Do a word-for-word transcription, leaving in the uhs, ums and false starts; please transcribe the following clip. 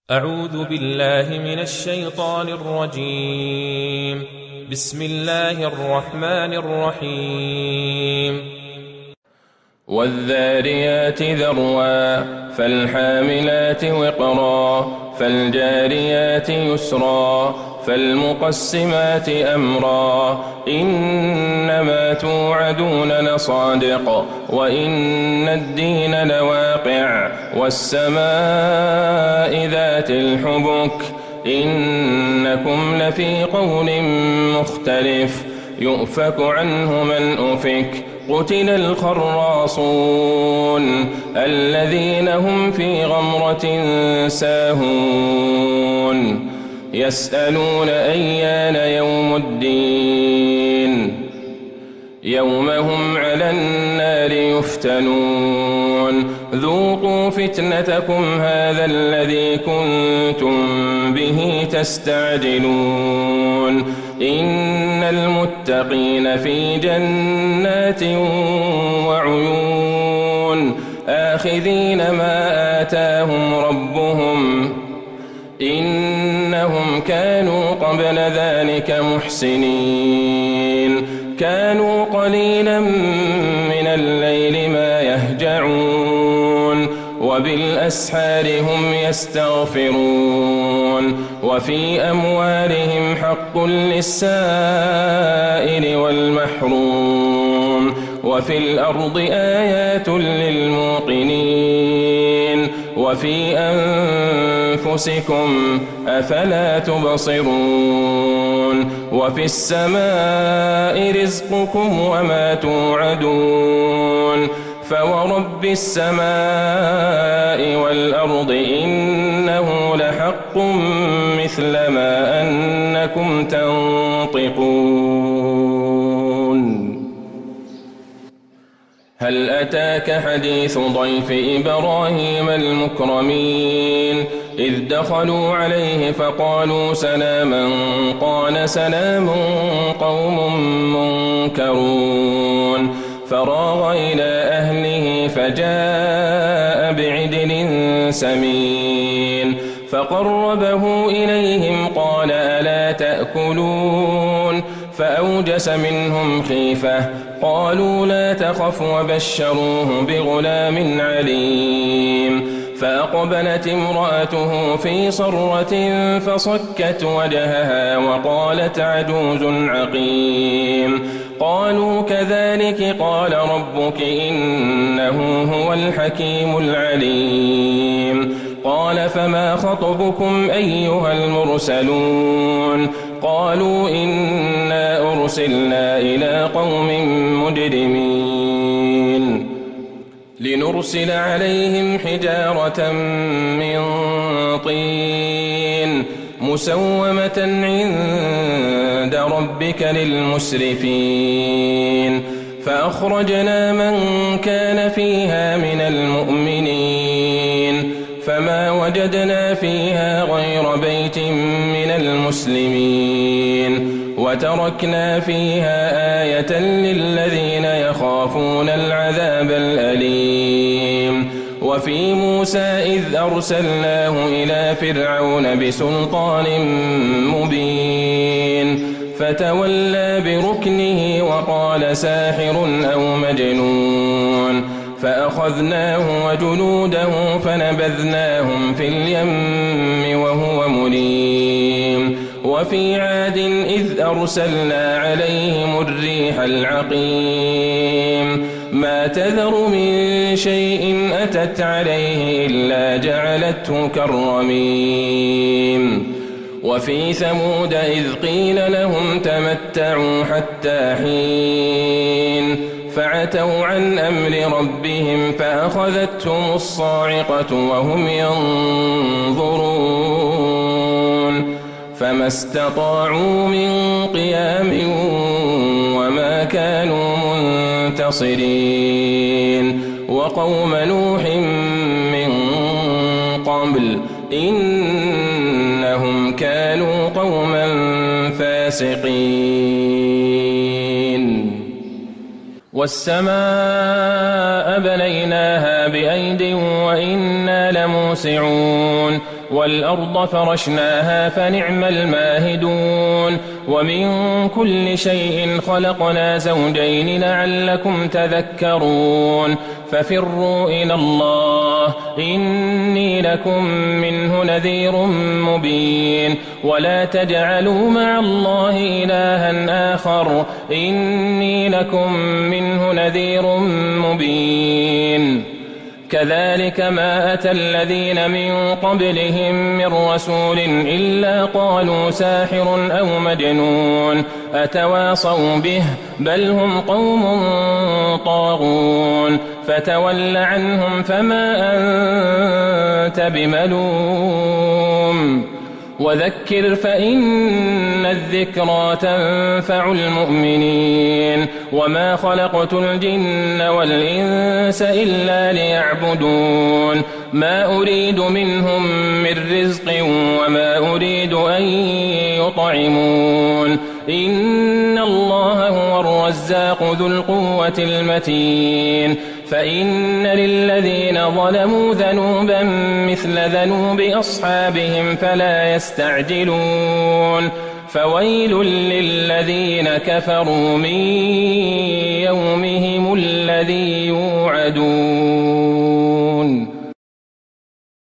أعوذ بالله من الشيطان الرجيم. بسم الله الرحمن الرحيم. والذاريات ذروا فالحاملات وقرا فالجاريات يسرا فالمقسمات أمرا إنما توعدون لصادق وإن الدين لواقع والسماء ذات الحبك إنكم لفي قول مختلف يؤفك عنه من أفك قتل الخراصون الذين هم في غمرة ساهون يسألون أيان يوم الدين يوم هم على النار يفتنون ذوقوا فتنتكم هذا الذي كنتم به تستعجلون إن المتقين في جنات وعيون آخذين ما آتاهم ربهم إنهم كانوا قبل ذلك محسنين كانوا قليلا من الليل ما يهجعون وبالأسحار هم يستغفرون وفي أموالهم حق للسائل والمحروم وفي الأرض آيات للموقنين وفي أنفسكم أفلا تبصرون وفي السماء رزقكم وما توعدون فورب السماء والأرض إنه لحق مثل ما أنكم تنطقون هل أتاك حديث ضيف إبراهيم المكرمين إذ دخلوا عليه فقالوا سلاما قال سلام قوم منكرون فراغ إلى أهله فجاء بعجل سمين فقربه إليهم قال ألا تأكلون فأوجس منهم خيفة قالوا لا تخف وبشروه بغلام عليم فأقبلت امرأته في صرة فصكت وجهها وقالت عجوز عقيم قالوا كذلك قال ربك إنه هو الحكيم العليم قال فما خطبكم أيها المرسلون قالوا إنا أرسلنا إلى قوم مجرمين لنرسل عليهم حجارة من طين مسومة عند ربك للمسرفين فأخرجنا من كان فيها من المؤمنين فما وجدنا فيها غير بيت من المسلمين وتركنا فيها آية للذين يخافون العذاب الأليم وفي موسى إذ أرسلناه إلى فرعون بسلطان مبين فتولى بركنه وقال ساحر أو مجنون فأخذناه وجنوده فنبذناهم في اليم وهو مليم وفي عاد إذ أرسلنا عليهم الريح العقيم ما تذر من شيء أتت عليه إلا جعلته كالرميم وفي ثمود إذ قيل لهم تمتعوا حتى حين فعتوا عن أمر ربهم فأخذتهم الصاعقة وهم ينظرون فما استطاعوا من قيام وما كانوا منتصرين وقوم نوح من قبل إنهم كانوا قوما فاسقين والسماء بنيناها بأيد وإنا لموسعون والأرض فرشناها فنعم الماهدون ومن كل شيء خلقنا زوجين لعلكم تذكرون ففروا إلى الله إني لكم منه نذير مبين ولا تجعلوا مع الله إلها آخر إني لكم منه نذير مبين كذلك ما أتى الذين من قبلهم من رسول إلا قالوا ساحر أو مجنون أتواصوا به بل هم قوم طاغون فتول عنهم فما أنت بملوم وذكر فإن الذكرى تنفع المؤمنين وما خلقت الجن والإنس إلا ليعبدون ما أريد منهم من رزق وما أريد أن يطعمون إن الله هو الرزاق ذو القوة المتين فإن للذين ظلموا ذنوبا مثل ذنوب أصحابهم فلا يستعجلون فويل للذين كفروا من يومهم الذي يوعدون.